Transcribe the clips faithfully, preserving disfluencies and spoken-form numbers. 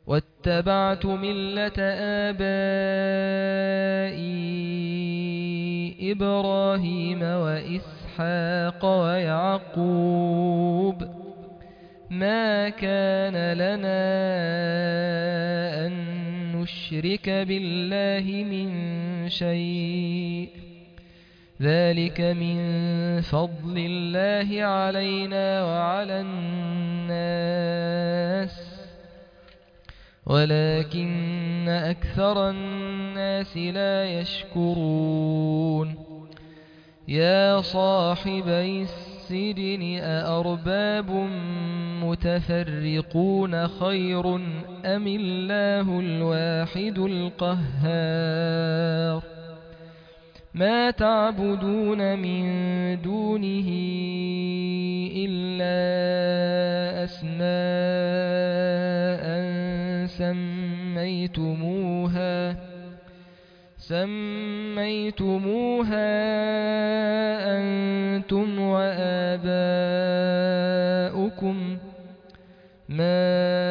واتبعت ملة آبائي إبراهيم وإسحاق ويعقوب ما كان لنا أن نشرك بالله من شيء ذلك من فضل الله علينا وعلى الناس ولكن أكثر الناس لا يشكرون يا صاحبي السجن أأرباب متفرقون خير أم الله الواحد القهار ما تعبدون من دونه إلا أسماء سميتموها سميتموها أنتم وآباؤكم ما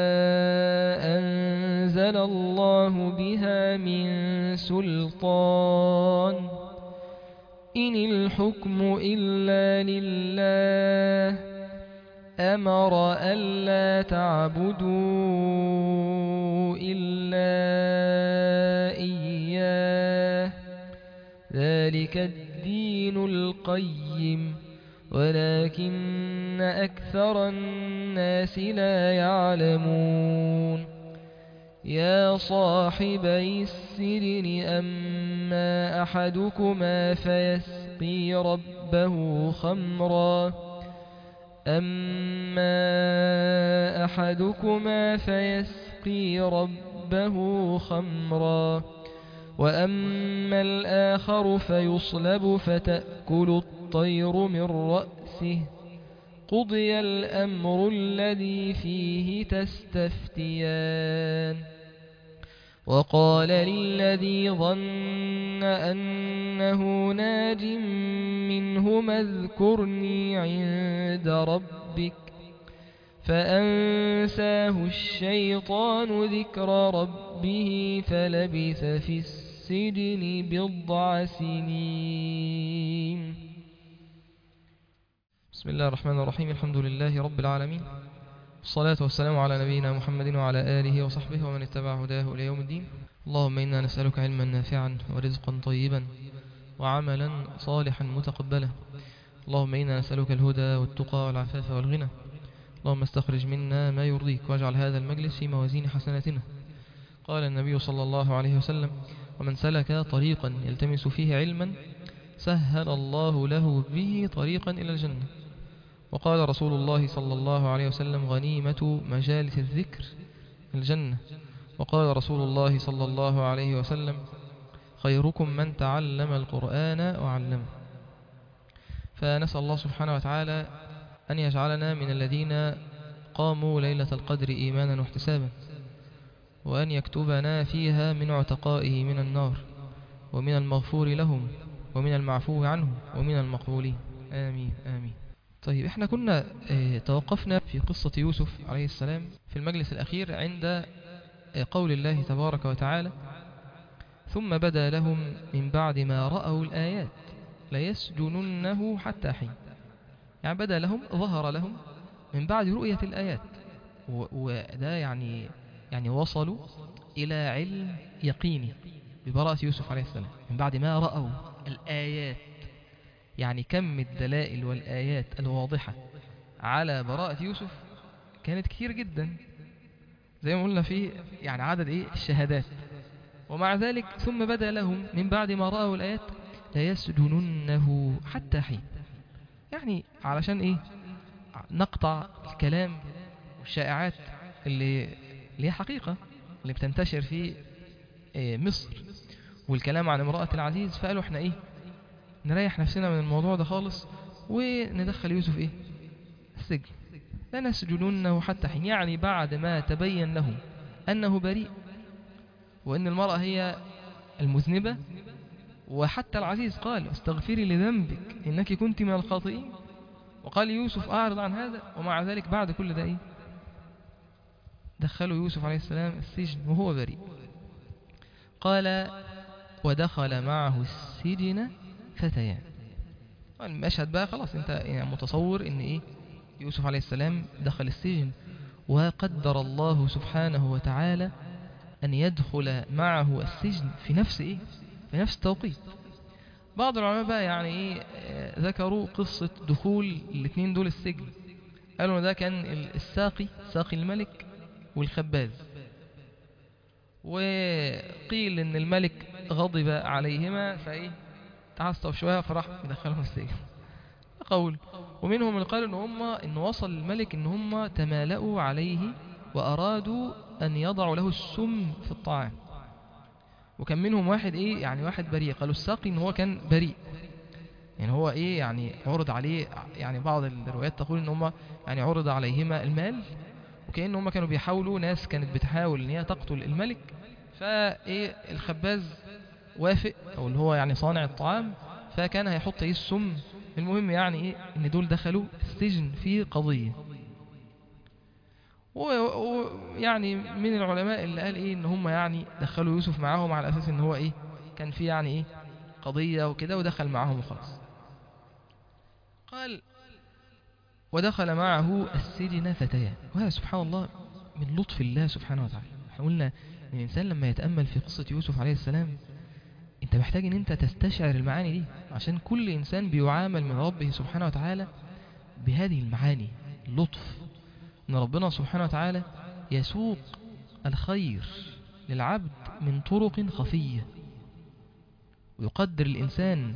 أنزل الله بها من سلطان إن الحكم إلا لله أمر ألا تعبدوا إلا إياه ذلك الدين القيم ولكن أكثر الناس لا يعلمون يا صاحبي السجن أما أحدكما فيسقي ربه خمرا أما أحدكما فيسقي ربه خمرا وأما الآخر فيصلب فتأكل الطير من رأسه قضي الأمر الذي فيه تستفتيان وقال للذي ظن أنه ناج منهما اذكرني عند ربك فأنساه الشيطان ذكر ربه فلبث في السجن بضع سنين. بسم الله الرحمن الرحيم. الحمد لله رب العالمين، الصلاة والسلام على نبينا محمد وعلى آله وصحبه ومن اتبع هداه إلى يوم الدين. اللهم إنا نسألك علما نافعا ورزقا طيبا وعملا صالحا متقبلا. اللهم إنا نسألك الهدى والتقى والعفاف والغنى. اللهم استخرج منا ما يرضيك واجعل هذا المجلس في موازين حسناتنا. قال النبي صلى الله عليه وسلم: ومن سلك طريقا يلتمس فيه علما سهل الله له به طريقا إلى الجنة. وقال رسول الله صلى الله عليه وسلم: غنيمة مجالس الذكر الجنة. وقال رسول الله صلى الله عليه وسلم: خيركم من تعلم القرآن وعلمه. فنسأل الله سبحانه وتعالى أن يجعلنا من الذين قاموا ليلة القدر إيمانا واحتسابا، وأن يكتبنا فيها من عتقائه من النار، ومن المغفور لهم، ومن المعفو عنه، ومن المقبولين. آمين آمين. طيب، احنا كنا اه توقفنا في قصة يوسف عليه السلام في المجلس الأخير عند اه قول الله تبارك وتعالى: ثم بدا لهم من بعد ما رأوا الآيات ليسجننه حتى حين. يعني بدا لهم، ظهر لهم من بعد رؤية الآيات، وده يعني يعني وصلوا إلى علم يقيني ببراءة يوسف عليه السلام من بعد ما رأوا الآيات. يعني كم الدلائل والآيات الواضحة على براءة يوسف كانت كتير جدا، زي ما قلنا فيه يعني عدد ايه الشهادات. ومع ذلك ثم بدا لهم من بعد ما رأوا الآيات ليسجننه حتى حين. يعني علشان ايه؟ نقطع الكلام والشائعات اللي اللي هي حقيقة اللي بتنتشر في إيه مصر، والكلام عن امرأة العزيز. فقالوا احنا ايه نريح نفسنا من الموضوع ده خالص وندخل يوسف ايه السجن. لنسجننه حتى حين، يعني بعد ما تبين لهم أنه بريء وأن المرأة هي المذنبة. وحتى العزيز قال: استغفري لذنبك إنك كنت من الخاطئين. وقال يوسف: أعرض عن هذا. ومع ذلك بعد كل ده إيه دخلوا يوسف عليه السلام السجن وهو بريء. قال ودخل معه السجن فتيان. المشهد بقى خلاص انت يعني متصور ان ايه، يوسف عليه السلام دخل السجن، وقدر الله سبحانه وتعالى أن يدخل معه السجن في نفس إيه؟ في نفس التوقيت. بعض العلماء بقى يعني إيه ذكروا قصة دخول الاثنين دول السجن، قالوا ده كان الساقي ساقي الملك والخباز، وقيل إن الملك غضب عليهما فإيه تعصب شوية فراح يدخلهم السجن قول. ومنهم اللي قالوا إن هم إن وصل الملك إن هم تمالأوا عليه وأرادوا أن يضعوا له السم في الطعام، وكان منهم واحد إيه يعني واحد بريء، قالوا الساقي إن هو كان بريء، يعني هو إيه يعني عرض عليه، يعني بعض الروايات تقول إن هم يعني عرض عليهما المال، وكأن هم كانوا بيحاولوا، ناس كانت بتحاول إن هي تقتل الملك، فإيه الخباز وافق أو اللي هو يعني صانع الطعام، فكان هيحط إيه السم. المهم يعني إيه إن دول دخلوا السجن في قضية، ويعني من العلماء اللي قال إيه إن هم يعني دخلوا يوسف معاهم على أساس إن هو إيه كان في يعني إيه قضية وكده، ودخل معاهم وخلاص. قال ودخل معه السجن فتيان. وهذا سبحان الله من لطف الله سبحانه وتعالى. احنا قلنا ان الانسان لما يتأمل في قصة يوسف عليه السلام انت محتاج ان انت تستشعر المعاني دي، عشان كل انسان بيعامل من ربه سبحانه وتعالى بهذه المعاني اللطف، ان ربنا سبحانه وتعالى يسوق الخير للعبد من طرق خفية، ويقدر الانسان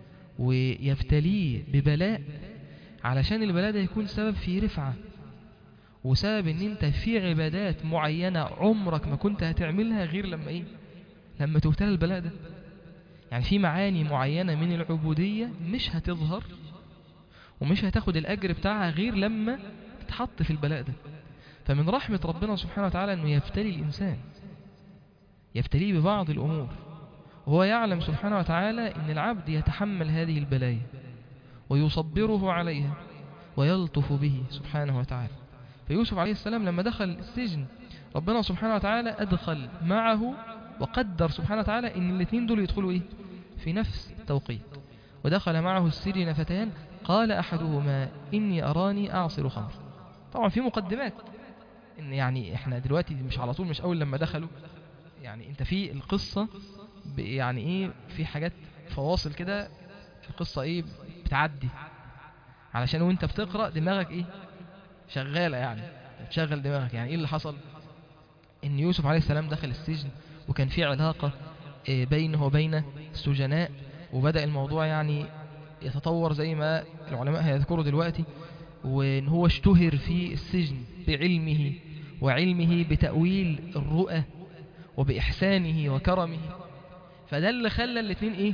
ويبتليه ببلاء علشان البلاء ده يكون سبب في رفعة، وسبب ان انت في عبادات معينة عمرك ما كنت هتعملها غير لما ايه لما تبتلى البلاء ده. يعني في معاني معينة من العبودية مش هتظهر ومش هتاخد الأجر بتاعها غير لما تتحط في البلاء ده. فمن رحمة ربنا سبحانه وتعالى أنه يبتلي الإنسان، يبتليه ببعض الأمور، وهو يعلم سبحانه وتعالى أن العبد يتحمل هذه البلايا ويصبره عليها ويلطف به سبحانه وتعالى. فيوسف عليه السلام لما دخل السجن ربنا سبحانه وتعالى أدخل معه وقدر سبحانه وتعالى أن الاثنين دول يدخلوا إيه؟ في نفس التوقيت. ودخل معه السجن فتيان قال أحدهما إني أراني أعصر خمر. طبعا في مقدمات، إن يعني إحنا دلوقتي مش على طول، مش أول لما دخلوا، يعني أنت في القصة يعني إيه في حاجات فواصل كده في القصة إيه بتعدي، علشان وانت بتقرأ دماغك إيه شغالة، يعني تشغل دماغك. يعني إيه اللي حصل؟ إن يوسف عليه السلام دخل السجن وكان في علاقة بينه وبين السجناء، وبدأ الموضوع يعني يتطور زي ما العلماء هيذكروا دلوقتي، وإن هو اشتهر في السجن بعلمه وعلمه بتأويل الرؤى وبإحسانه وكرمه. فده اللي خلى الاثنين إيه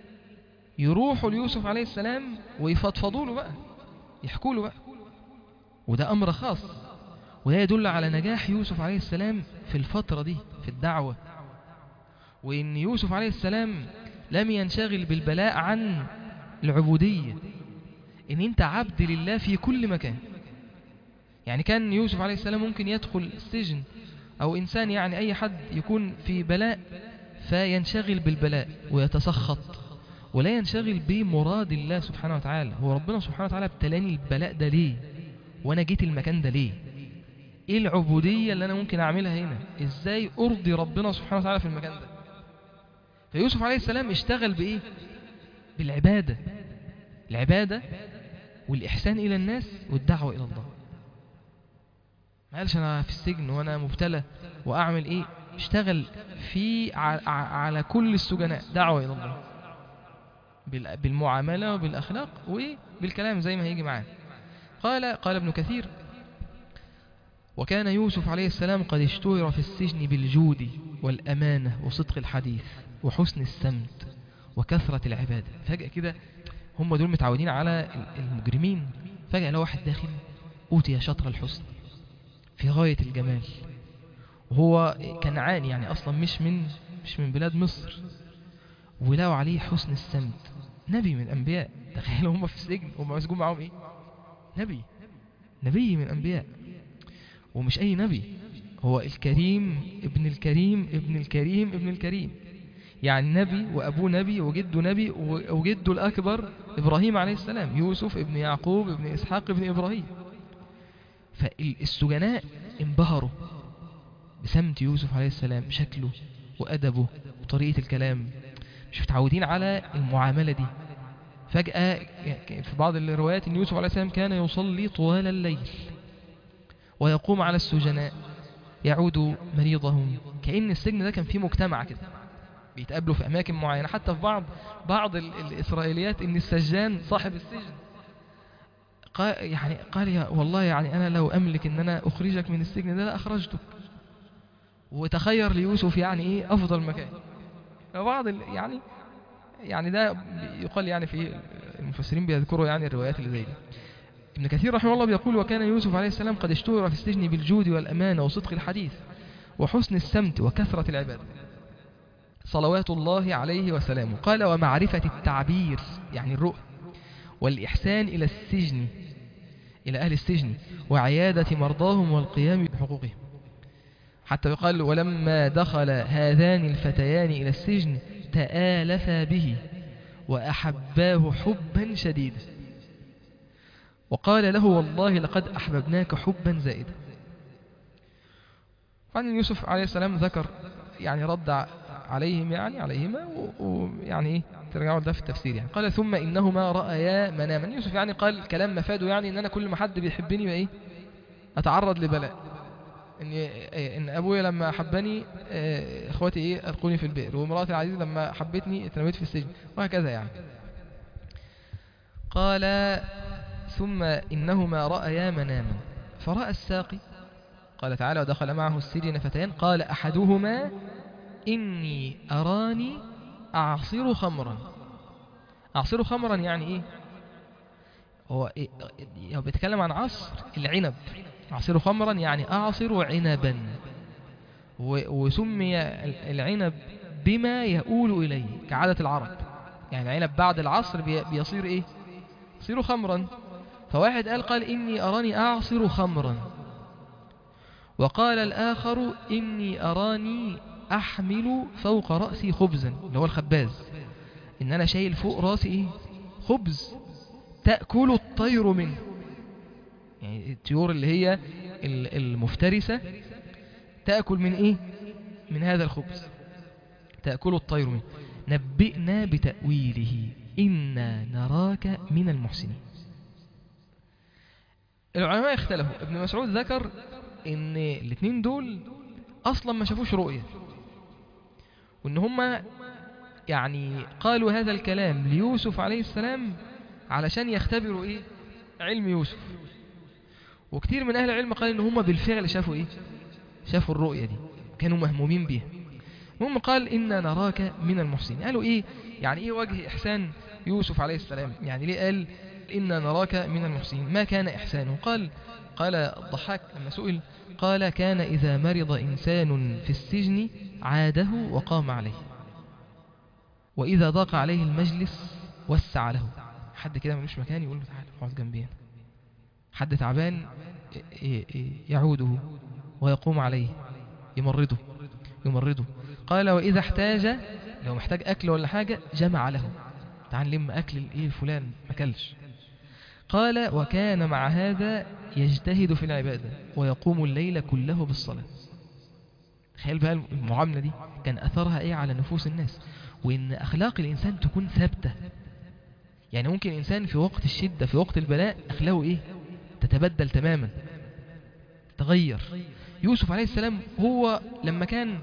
يروحوا ليوسف عليه السلام ويفضفضوا له بقى، يحكوا له بقى، وده أمر خاص، وده يدل على نجاح يوسف عليه السلام في الفترة دي في الدعوة، وإن يوسف عليه السلام لم ينشغل بالبلاء عن العبودية، إن أنت عبد لله في كل مكان. يعني كان يوسف عليه السلام ممكن يدخل السجن، أو إنسان يعني أي حد يكون في بلاء فينشغل بالبلاء ويتسخط، ولا ينشغل بمراد الله سبحانه وتعالى. هو ربنا سبحانه وتعالى ابتلاني البلاء ده ليه؟ وأنا جيت المكان ده ليه؟ إيه العبودية اللي أنا ممكن أعملها هنا؟ إزاي أرضي ربنا سبحانه وتعالى في المكان ده؟ فيوسف عليه السلام اشتغل بإيه؟ بالعبادة، العبادة والإحسان إلى الناس والدعوة إلى الله. ما قالش أنا في السجن وأنا مبتلى وأعمل إيه؟ اشتغل في على كل السجناء دعوة إلى الله بالمعاملة وبالأخلاق وبالكلام زي ما هيجي معاه. قال قال ابن كثير: وكان يوسف عليه السلام قد اشتهر في السجن بالجود والأمانة وصدق الحديث وحسن السمت وكثرة العبادة. فجأة كده هم دول متعودين على المجرمين، فجأة لو واحد داخل أوتي شطر الحسن في غاية الجمال، وهو كنعاني يعني أصلا مش من مش من بلاد مصر، ولو عليه حسن السمت، نبي من الأنبياء. تخيلوا هم في السجن هم مسجون معهم إيه؟ نبي نبي من الأنبياء، ومش أي نبي، هو الكريم ابن الكريم ابن الكريم ابن الكريم، يعني نبي وأبوه نبي وجده نبي وجده الأكبر إبراهيم عليه السلام، يوسف ابن يعقوب ابن إسحاق ابن إبراهيم. فالسجناء انبهروا بسمت يوسف عليه السلام، بشكله وأدبه وطريقة الكلام، مش متعودين على المعاملة دي. فجأة في بعض الروايات أن يوسف عليه السلام كان يصلي طوال الليل ويقوم على السجناء يعود مريضهم، كأن السجن ده كان فيه مجتمع كده بيتقابلوا في أماكن معينة. حتى في بعض بعض الإسرائيليات أن السجان صاحب السجن قال يعني قال يا والله يعني أنا لو أملك أن أنا أخرجك من السجن ده لأخرجتك. وتخير ليوسف يعني إيه أفضل مكان. بعض يعني يعني ده يقال يعني في المفسرين بيذكروا يعني الروايات اللي زي دي. ابن كثير رحمه الله بيقول وكان يوسف عليه السلام قد اشتهر في السجن بالجود والأمانة وصدق الحديث وحسن السمت وكثرة العبادة صلوات الله عليه وسلامه. قال ومعرفة التعبير يعني الرؤى والإحسان إلى السجن إلى أهل السجن وعيادة مرضاهم والقيام بحقوقهم. حتى يقال ولما دخل هذان الفتيان إلى السجن تآلفا به وأحباه حبا شديدا وقال له والله لقد أحببناك حبا زائدا. فعن يوسف عليه السلام ذكر يعني رد عليهم يعني عليهما ويعني ايه ترجعوا ده في التفسير يعني. قال ثم إنهما رأيا مناما. يوسف يعني قال كلام مفاده يعني ان انا كل ما حد بيحبني بقى ايه اتعرض لبلاء، ان ان ابويا لما حبني اخواتي ايه القوني في البئر، ومراتي العزيزة لما حبتني اترميت في السجن، وهكذا يعني. قال ثم إنهما رأيا مناما فرأى الساقي قال تعالى ودخل معه السجن فتيان قال أحدهما إني أراني أعصر خمرا. أعصر خمرا يعني إيه؟ هو إيه؟ هو بيتكلم عن عصر العنب. أعصر خمرا يعني أعصر عنبا، وسمي العنب بما يؤول إليه كعادة العرب، يعني العنب بعد العصر بيصير إيه؟ يصير خمرا. فواحد قال قال إني أراني أعصر خمرا، وقال الآخر إني أراني أحمل فوق رأسي خبزا اللي هو الخباز، إن أنا شايل فوق رأسي إيه؟ خبز تأكل الطير منه، يعني الطيور اللي هي المفترسة تأكل من إيه؟ من هذا الخبز تأكل الطير منه. نبئنا بتأويله إنا نراك من المحسنين. العلماء اختلفوا. ابن مسعود ذكر ان الاثنين دول اصلا ما شافوش رؤية، وان هما يعني قالوا هذا الكلام ليوسف عليه السلام علشان يختبروا ايه علم يوسف. وكتير من اهل العلم قال ان هما بالفعل شافوا ايه شافوا الرؤية دي، كانوا مهمومين بيها. هم قال إنا نراك من المحسنين. قالوا إيه يعني إيه وجه إحسان يوسف عليه السلام؟ يعني ليه قال إنا نراك من المحسنين؟ ما كان إحسانه؟ قال قال الضحاك لما سئل قال كان إذا مرض إنسان في السجن عاده وقام عليه، وإذا ضاق عليه المجلس وسع له. حد كده ملوش مكان يقول له تعالى اقعد جنبي، حد تعبان يعوده ويقوم عليه يمرضه يمرضه. قال وإذا احتاج لو محتاج أكل ولا حاجة جمع له، تعال لم أكل الإيه فلان مكلش. قال وكان مع هذا يجتهد في العبادة ويقوم الليل كله بالصلاة. تخيل بقى المعاملة دي كان أثرها إيه على نفوس الناس، وإن أخلاق الإنسان تكون ثابتة. يعني ممكن إنسان في وقت الشدة في وقت البلاء أخلاقه إيه تتبدل تماما تغير. يوسف عليه السلام هو لما كان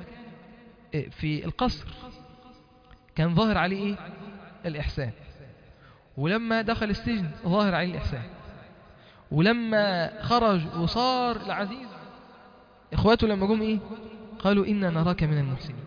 في القصر كان ظاهر عليه إيه الإحسان، ولما دخل السجن ظاهر عليه الإحسان، ولما خرج وصار العزيز إخواته لما جم إيه قالوا إنا نراك من المحسنين.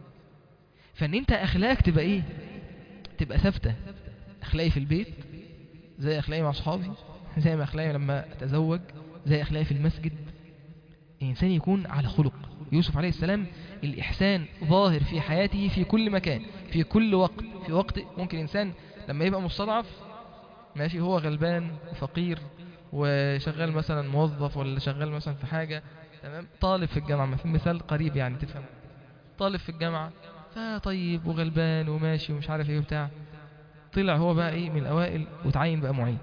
فإن أنت أخلاق تبقى إيه تبقى ثابتة. أخلاقي في البيت زي أخلاقي مع أصحابي، زي ما أخلاقي لما أتزوج، زي أخلاقي في المسجد. الإنسان يكون على خلق. يوسف عليه السلام الإحسان ظاهر في حياته في كل مكان في كل وقت. في وقت ممكن إنسان لما يبقى مستضعف ماشي هو غلبان وفقير وشغال مثلا موظف ولا شغال مثلا في حاجة تمام، طالب في الجامعة، في مثال قريب يعني تفهم، طالب في الجامعة فطيب وغلبان وماشي ومش عارف ايه وبتاع، طلع هو بقى ايه من الاوائل وتعين بقى معيد.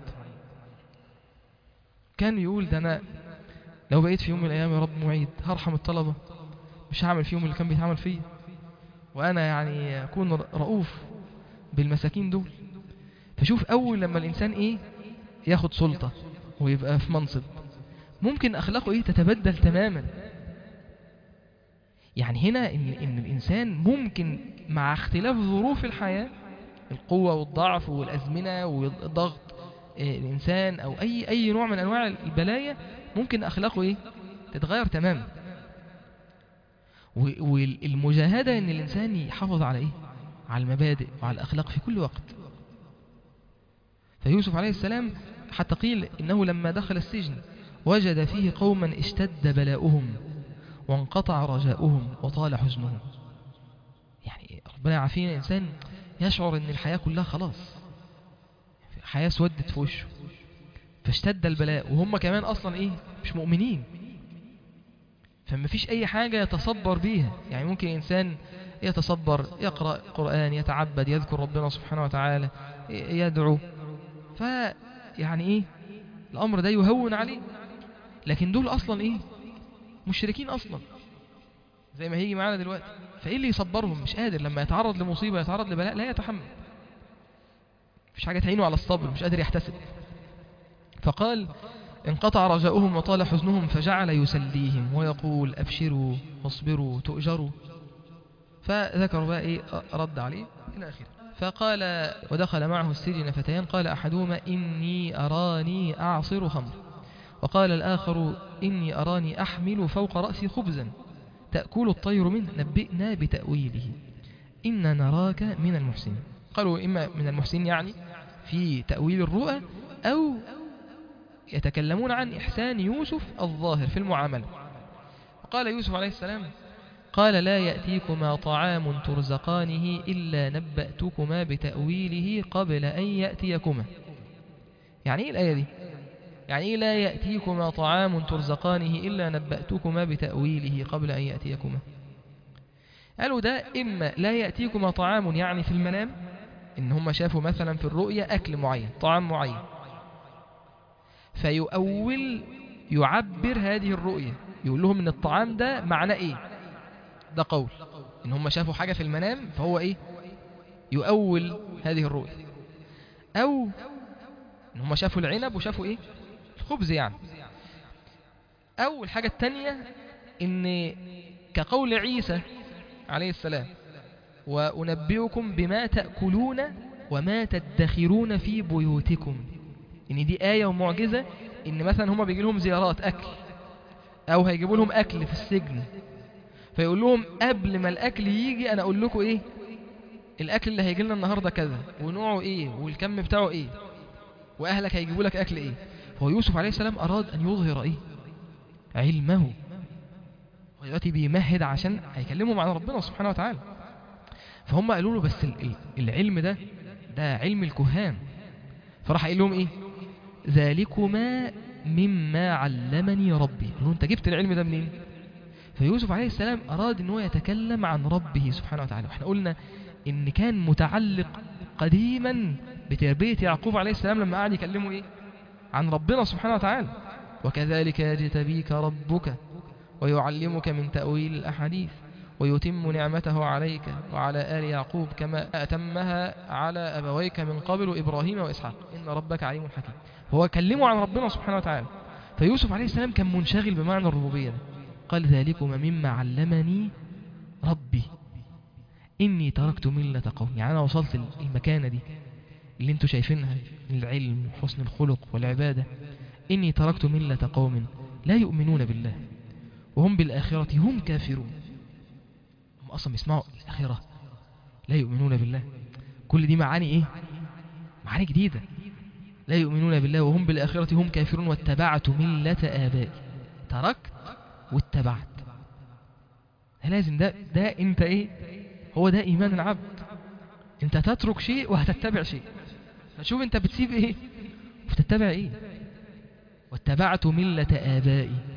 كان يقول ده انا لو بقيت في يوم من الايام يا رب معيد هرحم الطلبة، مش هعمل فيهم اللي كان بيتعمل فيه، وانا يعني اكون رؤوف بالمساكين دول. فشوف اول لما الانسان ايه ياخد سلطة ويبقى في منصب، ممكن اخلاقه ايه تتبدل تماما. يعني هنا إن, إن الإنسان ممكن مع اختلاف ظروف الحياة، القوة والضعف والأزمنة والضغط الإنسان أو أي أي نوع من أنواع البلايا، ممكن أخلاقه إيه تتغير تماما. والمجاهدة إن الإنسان يحافظ على إيه على المبادئ وعلى الأخلاق في كل وقت. فيوسف عليه السلام حتى قيل إنه لما دخل السجن وجد فيه قوما اشتد بلاؤهم وانقطع رجاؤهم وطال حزنهم. يعني ربنا يعافينا، إنسان يشعر أن الحياة كلها خلاص، الحياة سودت في وشه، فاشتد البلاء وهم كمان أصلا إيه مش مؤمنين، فما فيش أي حاجة يتصبر بيها. يعني ممكن إنسان يتصبر، يقرأ قرآن، يتعبد، يذكر ربنا سبحانه وتعالى، يدعو، فيعني إيه الأمر ده يهون عليه. لكن دول أصلا إيه مشركين أصلا زي ما هيجي معانا دلوقتي. فإيه اللي يصبرهم؟ مش قادر، لما يتعرض لمصيبة يتعرض لبلاء لا يتحمل، مش حاجة تعينه على الصبر، مش قادر يحتسب. فقال انقطع رجاؤهم وطال حزنهم فجعل يسليهم ويقول أبشروا واصبروا تؤجروا. فذكروا بقى إيه رد عليه إلى آخره. فقال ودخل معه السجن فتيان قال أحدهما إني أراني أعصر خمر، وقال الآخر إني أراني أحمل فوق رأسي خبزا تأكل الطير منه نبئنا بتأويله إن نراك من المحسنين. قالوا إما من المحسنين يعني في تأويل الرؤى، أو يتكلمون عن إحسان يوسف الظاهر في المعاملة. وقال يوسف عليه السلام قال لا يأتيكما طعام ترزقانه إلا نبأتكما بتأويله قبل أن يأتيكما. يعني إيه الآية دي؟ يعني إيه لا يأتيكما طعام ترزقانه إلا نبأتكما بتأويله قبل أن يأتيكما؟ قالوا ده إما لا يأتيكما طعام يعني في المنام، إن هم شافوا مثلا في الرؤية أكل معين طعام معين، فيؤول يعبر هذه الرؤية، يقول لهم إن الطعام ده معناه إيه. ده قول إن هم شافوا حاجة في المنام فهو إيه يؤول هذه الرؤية. أو إن هم شافوا العنب وشافوا إيه الخبز يعني. أو الحاجة التانية إن كقول عيسى عليه السلام وأنبئكم بما تأكلون وما تدخرون في بيوتكم، إن دي آية ومعجزة، إن مثلا هم بيجي لهم زيارات أكل أو هيجيبوا لهم أكل في السجن، فيقول لهم قبل ما الأكل يجي أنا أقول لكم إيه الأكل اللي هيجي لنا النهاردة كذا ونوعه إيه والكم بتاعه إيه وأهلك هيجيبوا لك أكل إيه. فهو يوسف عليه السلام أراد أن يظهر إيه علمه، ودلوقتي بيمهد عشان هيكلمهم عن ربنا سبحانه وتعالى. فهم قالوا له بس العلم ده ده علم الكهان، فراح قال لهم إيه ذلكما مما علمني ربي. قالوا أنت جبت العلم ده منين؟ فيوسف عليه السلام أراد أنه يتكلم عن ربه سبحانه وتعالى. وإحنا قلنا إن كان متعلق قديما بتربية يعقوب عليه السلام لما قعد يكلمه إيه عن ربنا سبحانه وتعالى. وكذلك يجتبيك ربك ويعلمك من تأويل الأحاديث ويتم نعمته عليك وعلى آل يعقوب كما أتمها على أبويك من قبل إبراهيم وإسحاق إن ربك عليم حكيم. هو كلمه عن ربنا سبحانه وتعالى. فيوسف عليه السلام كان منشغل بمعنى الربوبية، قال ذلكم مما علمني ربي إني تركت ملة قوم. يعني أنا وصلت المكانة دي اللي انتوا شايفينها من العلم وحسن الخلق والعبادة، إني تركت ملة قوم لا يؤمنون بالله وهم بالآخرة هم كافرون. هم أصلا بيسمعوا الآخرة لا يؤمنون بالله، كل دي معاني إيه معاني جديدة. لا يؤمنون بالله وهم بالآخرة هم كافرون واتبعت ملة آبائي. تركت واتبعت، لازم ده ده انت ايه هو ده ايمان العبد. انت تترك شيء وهتتبع شيء، فشوف انت بتسيب ايه وتتبع ايه. واتبعت ملة آبائي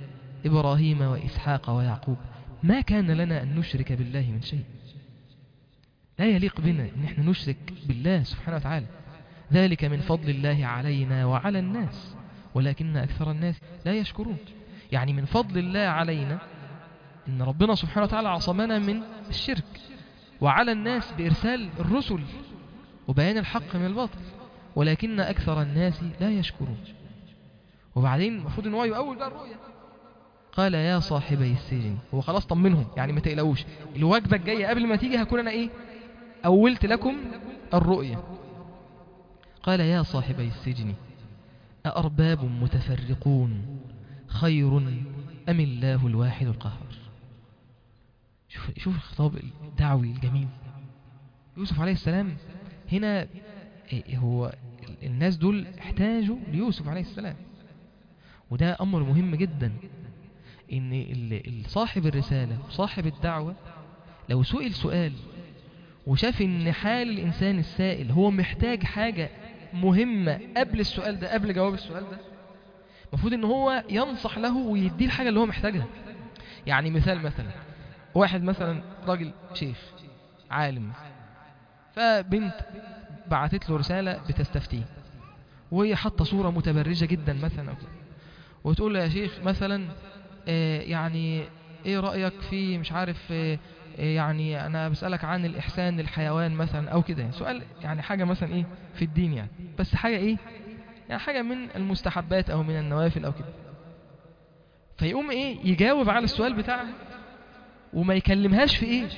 إبراهيم وإسحاق ويعقوب ما كان لنا أن نشرك بالله من شيء. لا يليق بنا أن احنا نشرك بالله سبحانه وتعالى. ذلك من فضل الله علينا وعلى الناس ولكن أكثر الناس لا يشكرون. يعني من فضل الله علينا إن ربنا سبحانه وتعالى عصمنا من الشرك، وعلى الناس بإرسال الرسل وبيان الحق من الباطل، ولكن أكثر الناس لا يشكرون. وبعدين المفروض ان هو يؤول بقى الرؤيا. قال يا صاحبي السجن، هو خلاص طمنهم يعني ما تقلقوش، الوجبة الجاية قبل ما تيجي هكون أنا إيه أولت لكم الرؤيا. قال يا صاحبي السجن أأرباب متفرقون خير أم الله الواحد القهار. شوف شوف الخطاب الدعوي الجميل. يوسف عليه السلام هنا هو الناس دول احتاجوا ليوسف عليه السلام، وده أمر مهم جدا، إن صاحب الرسالة وصاحب الدعوة لو سئل سؤال وشاف إن حال الإنسان السائل هو محتاج حاجة مهمة قبل السؤال ده، قبل جواب السؤال ده، المفروض إن هو ينصح له ويديه الحاجة اللي هو محتاجها. يعني مثال، مثلا واحد مثلا راجل شيخ عالم، فبنت بعتت له رسالة بتستفتيه، وهي حاطة صورة متبرجة جدا مثلا، وتقول له يا شيخ مثلا آه يعني ايه رأيك في مش عارف آه يعني انا بسألك عن الاحسان للحيوان مثلا او كده، يعني سؤال يعني حاجة مثلا ايه في الدين، يعني بس حاجة ايه يعني حاجة من المستحبات او من النوافل او كده. فيقوم ايه يجاوب على السؤال بتاعها وما يكلمهاش في ايه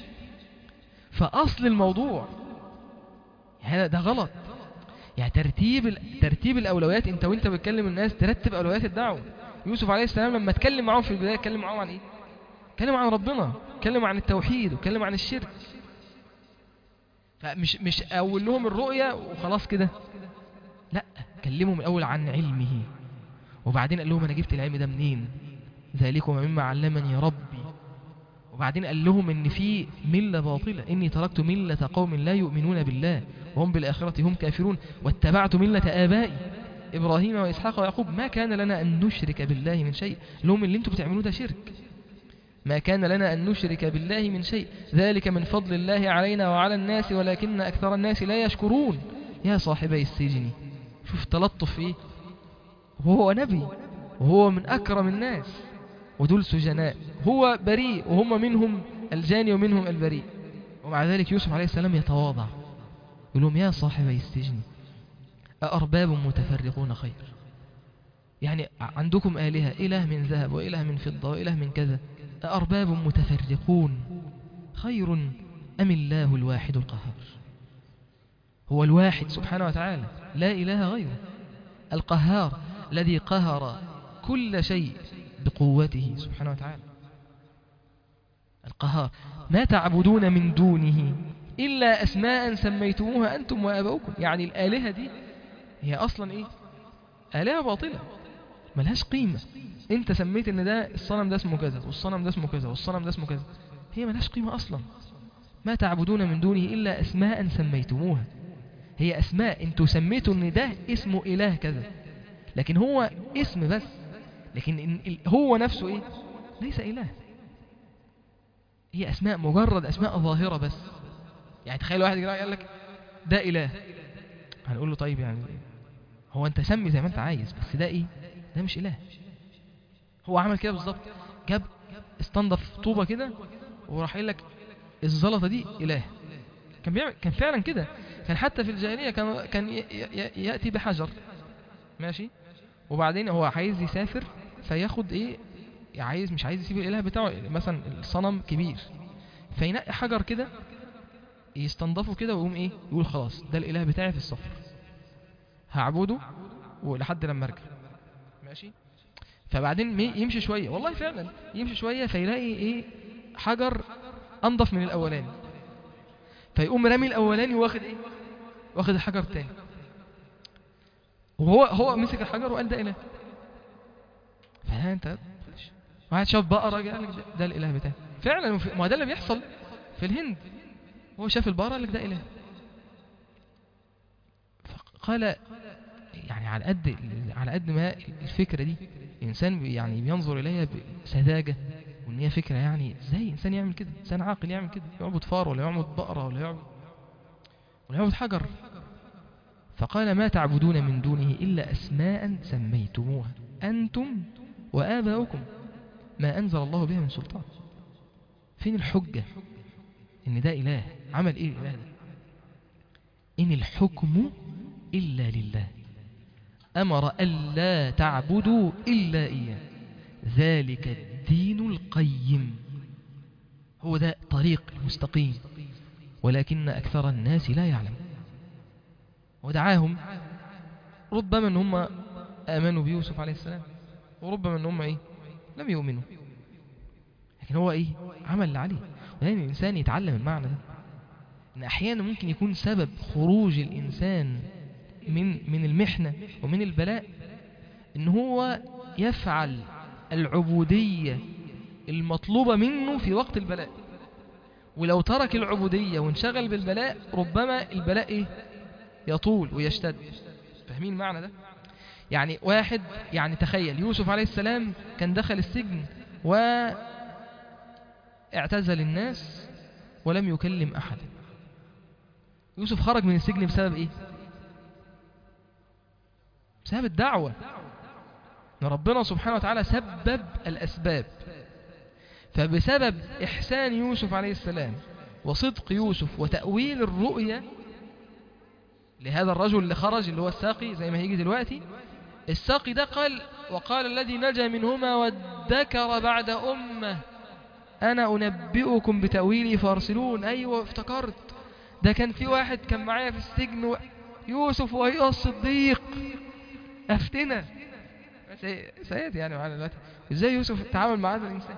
فاصل الموضوع. يعني ده غلط. يعني ترتيب ترتيب الاولويات، انت وانت بتكلم الناس ترتب اولويات الدعوه. يوسف عليه السلام لما اتكلم معاهم في البدايه اتكلم معاهم عن ايه؟ اتكلم عن ربنا، اتكلم عن التوحيد، واتكلم عن الشرك. فمش مش اول لهم الرؤيا وخلاص كده، لا، كلمهم الاول عن علمه، وبعدين قال لهم انا جبت العلم ده منين، ذلكم مما علمني ربي. وبعدين قال لهم ان في مله باطله، اني تركت مله قوم لا يؤمنون بالله وهم بالآخرة هم كافرون واتبعت ملة آبائي إبراهيم وإسحاق ويعقوب ما كان لنا أن نشرك بالله من شيء. لهم اللي انتوا بتعملوه ده شرك. ما كان لنا أن نشرك بالله من شيء ذلك من فضل الله علينا وعلى الناس ولكن أكثر الناس لا يشكرون. يا صاحبي السجن، شوف تلطف فيه، وهو نبي وهو من أكرم الناس ودول سجناء، هو بريء وهم منهم الجاني ومنهم البريء، ومع ذلك يوسف عليه السلام يتواضع يقول لهم يا صاحبي السجن أأرباب متفرقون خير. يعني عندكم آلهة، إله من ذهب وإله من فضة وإله من كذا، أأرباب متفرقون خير أم الله الواحد القهار. هو الواحد سبحانه وتعالى لا إله غيره، القهار الذي قهر كل شيء بقوته سبحانه وتعالى، القهار. ما تعبدون من دونه إلا أسماء سميتموها أنتم وآباؤكم. يعني الآلهة دي هي أصلا إيه؟ آلهة باطلة ملهاش قيمة. أنت سميت إن ده الصنم ده اسمه كذا والصنم ده اسمه كذا والصنم ده اسمه كذا، هي ملهاش قيمة أصلا. ما تعبدون من دونه إلا أسماء سميتموها، هي أسماء أنتوا سميتوا إن ده اسمه إله كذا، لكن هو اسم بس، لكن هو نفسه إيه؟ ليس إله. هي أسماء مجرد أسماء ظاهرة بس. يعني تخيل واحد قال لك ده إله، هنقول له طيب يعني هو أنت سمي زي ما أنت عايز، بس ده إيه؟ ده مش إله. هو عمل كده بالظبط، جاب استنضف طوبة كده وراح قال لك الزلطة دي إله. كان بيعمل كان فعلا كده. كان حتى في الجاهلية كان كان يأتي بحجر ماشي، وبعدين هو عايز يسافر فياخد إيه، عايز مش عايز يسيب الإله بتاعه، مثلا الصنم كبير فينقي حجر كده يستنضفه كده ويقوم ايه يقول خلاص ده الاله بتاعي في السفر هعبده ولحد لما ارجع ماشي. فبعدين يمشي شويه، والله فعلا يمشي شويه فيلاقي ايه حجر انضف من الاولاني، فيقوم رامي الاولاني واخد ايه واخد الحجر الثاني، وهو هو مسك الحجر وقال ده اله. فانت واحد شاف بقره قال لك ده, ده الاله بتاعي فعلا، ما ده اللي بيحصل في الهند. هو شاف البقرة قال لك ده إله. قال يعني على قد على قد ما الفكرة دي الإنسان يعني بينظر إليها بسذاجة، وإن هي فكرة يعني إزاي إنسان يعمل كده، إنسان عاقل يعمل كده، يعبد فار ولا يعبد بقرة ولا يعبد ولا يعبد حجر. فقال ما تعبدون من دونه إلا أسماء سميتموها أنتم وآباؤكم ما أنزل الله بها من سلطان. فين الحجة إن ده إله؟ عمل إيه الإله ده؟ إن الحكم إلا لله أمر ألا تعبدوا إلا إياه ذلك الدين القيم. هو ده طريق المستقيم، ولكن أكثر الناس لا يعلم. ودعاهم ربما أن هم آمنوا بيوسف عليه السلام، وربما أن هم إيه لم يؤمنوا، لكن هو إيه عمل اللي عليه. ولكن الإنسان يتعلم المعنى ده، إن أحيانا ممكن يكون سبب خروج الإنسان من من المحنة ومن البلاء إن هو يفعل العبودية المطلوبة منه في وقت البلاء، ولو ترك العبودية وانشغل بالبلاء ربما البلاء إيه يطول ويشتد. فاهمين المعنى ده؟ يعني واحد يعني تخيل يوسف عليه السلام كان دخل السجن واعتزل الناس ولم يكلم أحد. يوسف خرج من السجن بسبب إيه؟ بسبب الدعوة. ربنا سبحانه وتعالى سبب الأسباب، فبسبب إحسان يوسف عليه السلام وصدق يوسف وتأويل الرؤية لهذا الرجل اللي خرج اللي هو الساقي زي ما هيجي دلوقتي، الساقي ده قال وقال الذي نجا منهما وادكر بعد أمة أنا أنبئكم بتأويلي فارسلون. أيوة افتكرت، ده كان في واحد كان معايا في السجن و... يوسف وهي الصديق أفتنا سيد يعني معنا دلوقتي ازاي يوسف تعامل مع هذا الإنسان.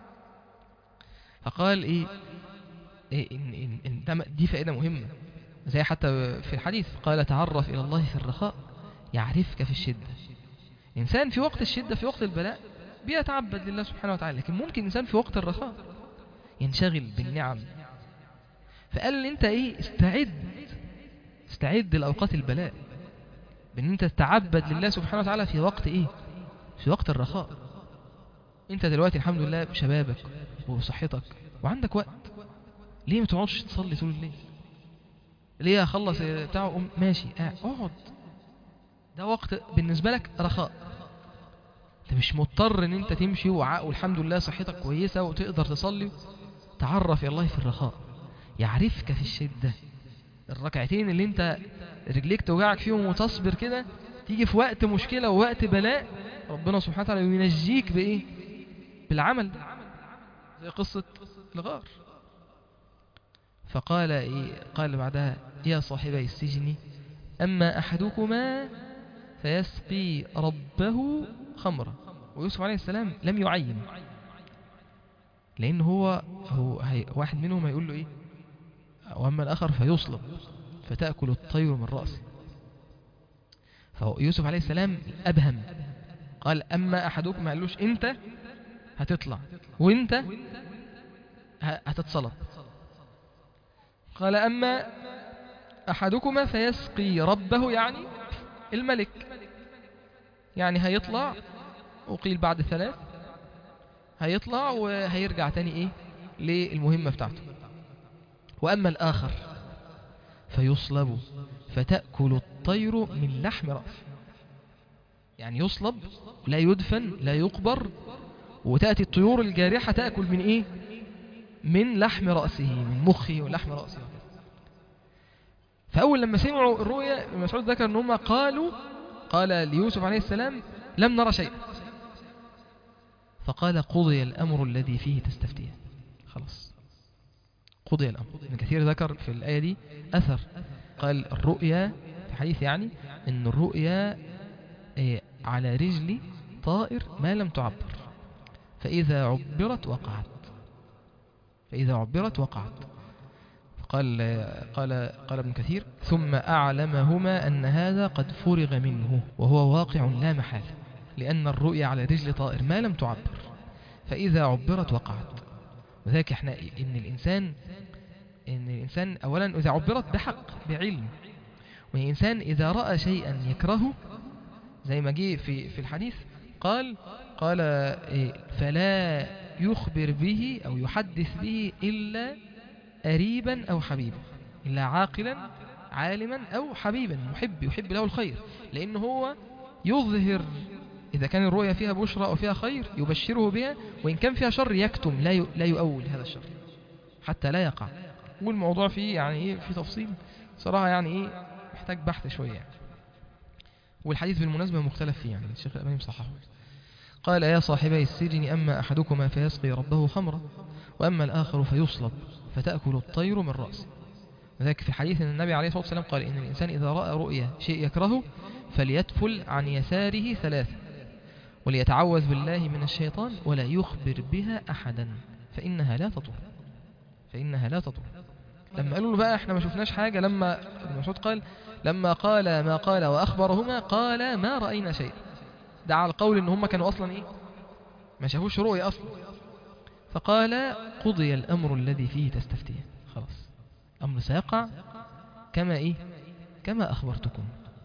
فقال إيه, إيه إن إن إن ده دي فائدة مهمة، زي حتى في الحديث قال تعرف إلى الله في الرخاء يعرفك في الشدة. إنسان في وقت الشدة في وقت البلاء بيتعبد لله سبحانه وتعالى، لكن ممكن إنسان في وقت الرخاء ينشغل بالنعم. فقال لي أنت إيه استعد استعد لأوقات البلاء بأن أنت تتعبد لله سبحانه وتعالى في وقت إيه في وقت الرخاء. أنت دلوقتي الحمد لله بشبابك وصحتك وعندك وقت، ليه ما تقعدش تصلي طول الليل؟ ليه أخلص بتاعه أم ماشي اقعد، ده وقت بالنسبة لك رخاء. انت مش مضطر ان انت تمشي والحمد لله صحتك كويسة وتقدر تصلي. تعرف يا الله في الرخاء يعرفك في الشدة. الركعتين اللي انت رجليك توجعك فيهم وتصبر كده، تيجي في وقت مشكلة ووقت بلاء ربنا سبحانه وتعالى ينجيك بإيه بالعمل ده، زي قصة الغار. فقال إيه قال بعدها يا صاحبي السجن أما أحدكما فيسقي ربه خمرا. ويوسف عليه السلام لم يعين، لأن هو, هو هي واحد منهم هيقول له إيه وأما الآخر فيصلب فتأكل الطير من رأسه. فيوسف عليه السلام أبهم، قال أما أحدكم، ما قالوش أنت هتطلع وأنت هتتصلب، قال أما أحدكما فيسقي ربه يعني الملك، يعني هيطلع وقيل بعد ثلاث هيطلع وهيرجع تاني إيه للمهمة بتاعته. وأما الآخر فيصلب فتأكل الطير من لحم رأسه، يعني يصلب لا يدفن لا يقبر، وتأتي الطيور الجارحة تأكل من إيه من لحم رأسه من مخه ولحم رأسه. فأول لما سمعوا الرؤيا مسعود ذكر أنهم قالوا قال ليوسف عليه السلام لم نرى شيئا، فقال قضي الأمر الذي فيه تستفتيه. خلاص قضي الأمر. ابن كثير ذكر في الآية دي أثر، قال الرؤيا في حديث يعني أن الرؤيا على رجل طائر ما لم تعبر، فإذا عبرت وقعت فإذا عبرت وقعت. قال قال قال ابن كثير ثم أعلمهما أن هذا قد فرغ منه وهو واقع لا محالة، لأن الرؤيا على رجل طائر ما لم تعبر فإذا عبرت وقعت. وذلك احنا إن الإنسان إن الإنسان أولا إذا عبرت بحق بعلم، والإنسان إذا رأى شيئا يكرهه زي ما جه في في الحديث قال قال إيه فلا يخبر به أو يحدث به إلا قريبا أو حبيبا، إلا عاقلا عالما أو حبيبا محب يحب له الخير، لأنه هو يظهر إذا كان الرؤيا فيها بشرى أو فيها خير يبشره بها، وإن كان فيها شر يكتم لا لا يؤول هذا الشر حتى لا يقع. والموضوع فيه يعني إيه في تفصيل صراحة يعني إيه محتاج بحث شوية يعني. والحديث بالمناسبة مختلف فيه يعني الشيخ الألباني مصححه. قال يا صاحبي السجن أما أحدكما فيسقي ربه خمرا وأما الآخر فيصلب فتأكل الطير من رأسه. وذلك في حديث أن النبي عليه الصلاة والسلام قال إن الإنسان إذا رأى رؤيا شيء يكرهه فليتفل عن يساره ثلاثة وليتعوذ بالله من الشيطان ولا يخبر بها أحدا فإنها لا تطول فإنها لا تطول. لما قالوا له بقى احنا ما شفناش حاجة، لما ابن مسعود قال لما قال ما قال وأخبرهما قال ما رأينا شيء، ده على القول ان هم كانوا أصلا ايه ما شافوش رؤيا أصلا. فقال قضي الأمر الذي فيه تستفتيه، خلاص الأمر سيقع كما ايه كما أخبرتكم،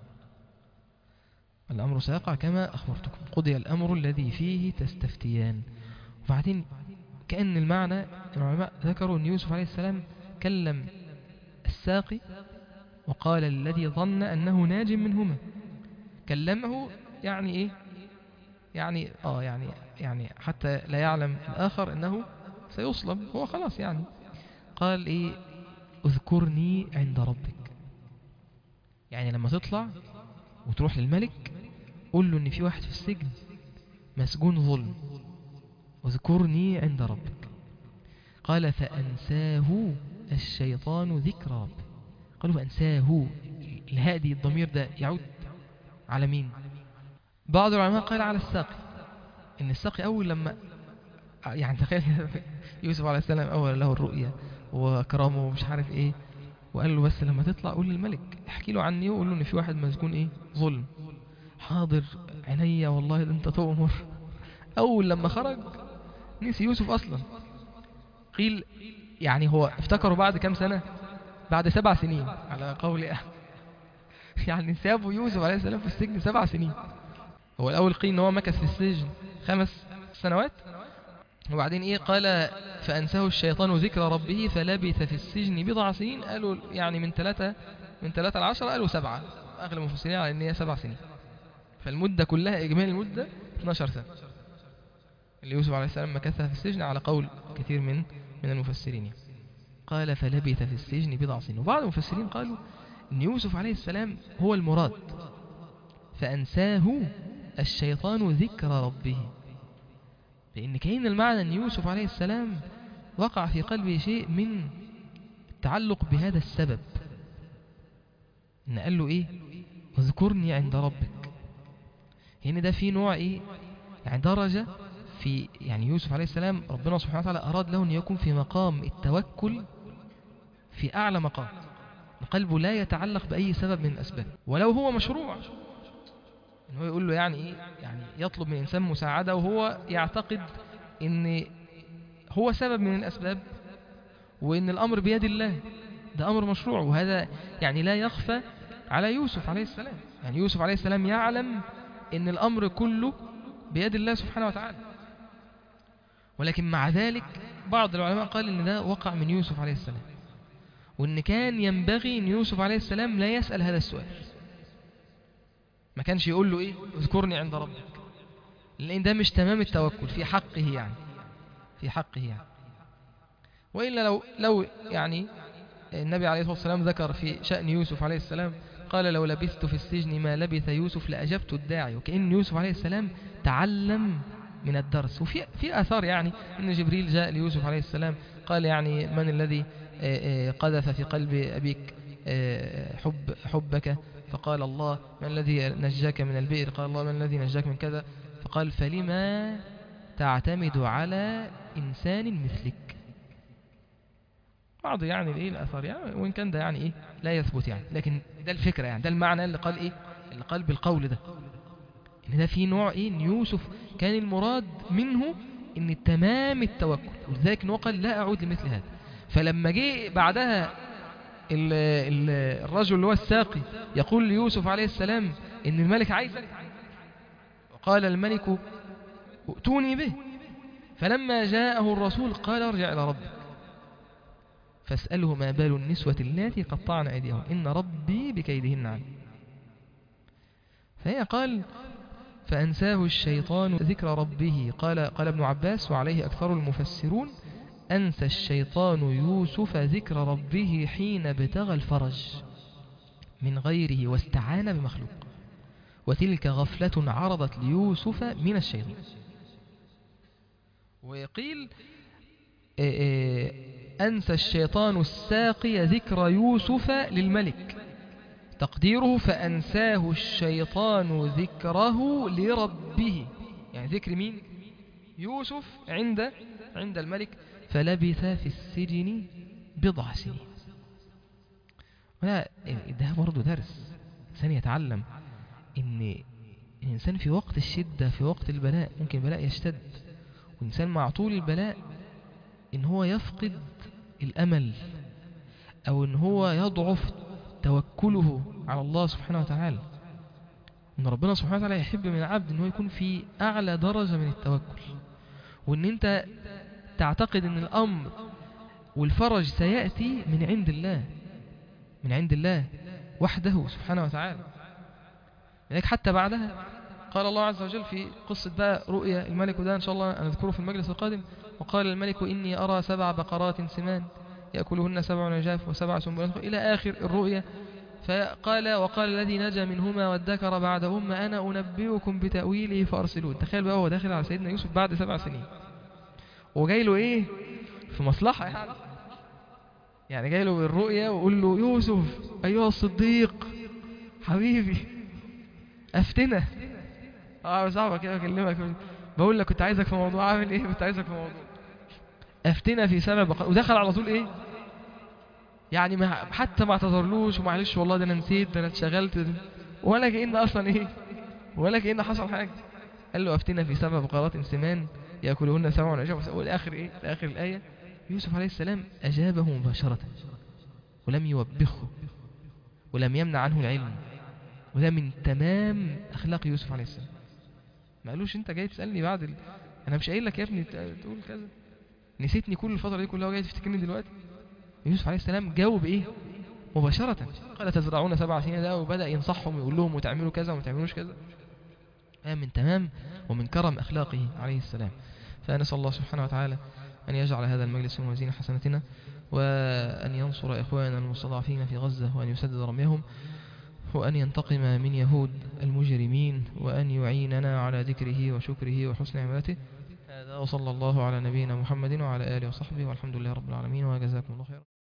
الأمر سيقع كما أخبرتكم، قضي الأمر الذي فيه تستفتيان. وبعدين كأن المعنى العلماء ذكروا أن يوسف عليه السلام كلم الساقي وقال الذي ظن أنه ناج منهما، كلمه يعني إيه يعني آه يعني يعني حتى لا يعلم الآخر أنه سيصلب، هو خلاص يعني قال إيه اذكرني عند ربك، يعني لما تطلع وتروح للملك قول له ان في واحد في السجن مسجون ظلم، اذكرني عند ربك. قال فأنساه الشيطان ذكر ربه. قالوا فأنساه، الهادي الضمير ده يعود على مين؟ بعض العلماء قال على الساقي، ان الساقي اول لما يعني تخيل يوسف عليه السلام اول له الرؤيا وكرامه ومش عارف ايه، وقال له بس لما تطلع قول للملك احكي له عني وقول له ان في واحد مسجون ايه ظلم. حاضر عينيا والله ده انت تؤمر. اول لما خرج نسي يوسف اصلا. قيل يعني هو افتكروا بعد كم سنة، بعد سبع سنين على قول يعني سابوا يوسف عليه السلام في السجن سبع سنين. هو الاول قيل ان هو مكث في السجن خمس سنوات، وبعدين ايه قال فأنساه الشيطان ذكر ربه فلبث في السجن بضع سنين. قالوا يعني من ثلاثة من ثلاثة لعشرة، قالوا سبعة، اغلب المفسرين على ان هي سبع سنين، فالمدة كلها اجمالي المدة اثناشر سنة اللي يوسف عليه السلام مكثها في السجن على قول كثير من من المفسرين. قال فلبث في السجن بضع سنين. وبعض المفسرين قالوا ان يوسف عليه السلام هو المراد، فأنساه الشيطان ذكر ربه، لأن كأن المعنى أن يوسف عليه السلام وقع في قلبه شيء من التعلق بهذا السبب، إن قال له إيه اذكرني عند ربك. هنا ده في نوع إيه يعني درجة في يعني يوسف عليه السلام ربنا سبحانه وتعالى أراد له أن يكون في مقام التوكل في أعلى مقام، قلبه لا يتعلق بأي سبب من الأسباب ولو هو مشروع، إن هو يقول له يعني إيه يعني يطلب من إنسان مساعدة وهو يعتقد إن هو سبب من الأسباب وإن الأمر بيد الله، ده أمر مشروع. وهذا يعني لا يخفى على يوسف عليه السلام، يعني يوسف عليه السلام يعلم إن الأمر كله بيد الله سبحانه وتعالى، ولكن مع ذلك بعض العلماء قال إن ده وقع من يوسف عليه السلام، وإن كان ينبغي أن يوسف عليه السلام لا يسأل هذا السؤال، ما كانش يقول له إيه اذكرني عند ربك، لأن ده مش تمام التوكل في حقه يعني في حقه يعني. وإلا لو لو يعني النبي عليه الصلاة والسلام ذكر في شأن يوسف عليه السلام قال لو لبثت في السجن ما لبث يوسف لأجبت الداعي، وكأن يوسف عليه السلام تعلم من الدرس. وفي في آثار يعني أن جبريل جاء ليوسف عليه السلام قال يعني من الذي قذف في قلب أبيك حب حبك، فقال الله. من الذي نجاك من البئر، قال الله. من الذي نجاك من كذا، فقال فلما تعتمد على إنسان مثلك. بعض يعني الايه الاثار يعني وان كان ده يعني ايه لا يثبت يعني، لكن ده الفكره يعني ده المعنى اللي قال ايه اللي قال بالقول ده، ان ده في نوع ايه ان يوسف كان المراد منه ان تمام التوكل، ولذلك انه قال لا اعود لمثل هذا. فلما جه بعدها ال ال الرجل اللي هو الساقي يقول ليوسف عليه السلام ان الملك عايزك، فقال الملك ائتوني به، فلما جاءه الرسول قال ارجع إلى ربك فاسأله ما بال النسوة اللاتي قطعن أيديهن إن ربي بكيدهن عليم. فهي قال فأنساه الشيطان ذكر ربه. قال قال ابن عباس وعليه أكثر المفسرون أنسى الشيطان يوسف ذكر ربه حين ابتغى الفرج من غيره واستعان بمخلوق، وتلك غفلة عرضت ليوسف من الشيطان. ويقيل أنسى الشيطان الساقي ذكر يوسف للملك، تقديره فأنساه الشيطان ذكره لربه، يعني ذكر مين؟ يوسف عند عند الملك، فلبث في السجن بضع سنين. ولا ده برضه درس الإنسان يتعلم إن الإنسان في وقت الشدة في وقت البلاء ممكن البلاء يشتد، والإنسان مع طول البلاء إن هو يفقد الأمل أو إن هو يضعف توكله على الله سبحانه وتعالى. إن ربنا سبحانه وتعالى يحب من العبد إن هو يكون في أعلى درجة من التوكل، وإن أنت تعتقد إن الأمر والفرج سيأتي من عند الله من عند الله وحده سبحانه وتعالى. لذلك حتى بعدها قال الله عز وجل في قصة بقى رؤيا الملك، وده إن شاء الله نذكره في المجلس القادم. وقال الملك إني أرى سبع بقرات سمان يأكلهن سبع عجاف وسبع سنبلات إلى آخر الرؤيا. فقال وقال الذي نجا منهما وادكر بعد أمة أنا أنبئكم بتأويله فأرسلون. تخيل بقى هو داخل على سيدنا يوسف بعد سبع سنين وجاي له إيه في مصلحة، يعني يعني جاي له بالرؤيا وقول له يوسف أيها الصديق حبيبي أفتنا. اه صعبة كده أكلمك بقول لك كنت عايزك في موضوع عامل إيه كنت عايزك في موضوع أفتنا في سبع بقرات، ودخل على طول إيه يعني ما حتى ما اعتذرلوش ومعلش والله ده أنا نسيت ده أنا اتشغلت ولا كأن أصلا إيه ولا كأن حصل حاجة. قال له أفتنا في سبع بقرات سمان يأكلهن سبع عجاف. والآخر إيه آخر الآية يوسف عليه السلام أجابه مباشرة ولم يوبخه ولم يمنع عنه العلم، وده من تمام أخلاق يوسف عليه السلام. ما قالوش أنت جاي تسألني بعد ال... أنا مش قايل لك يا ابني تقول كذا، نسيتني كل الفترة دي كلها وجاي تفتكرني دلوقتي. يوسف عليه السلام جاوب إيه مباشرة. قال تزرعون سبع سنين ده، وبدأ ينصحهم ويقول لهم وتعملوا كذا وما تعملوش كذا. من تمام ومن كرم أخلاقه عليه السلام. فنسأل الله سبحانه وتعالى أن يجعل هذا المجلس من موازين حسنتنا، وأن ينصر إخواننا المستضعفين في غزة، وأن يسدد رميهم، وأن ينتقم من يهود المجرمين، وأن يعيننا على ذكره وشكره وحسن عبادته. هذا وصلى الله على نبينا محمد وعلى آله وصحبه، والحمد لله رب العالمين، وجزاكم الله خيرا.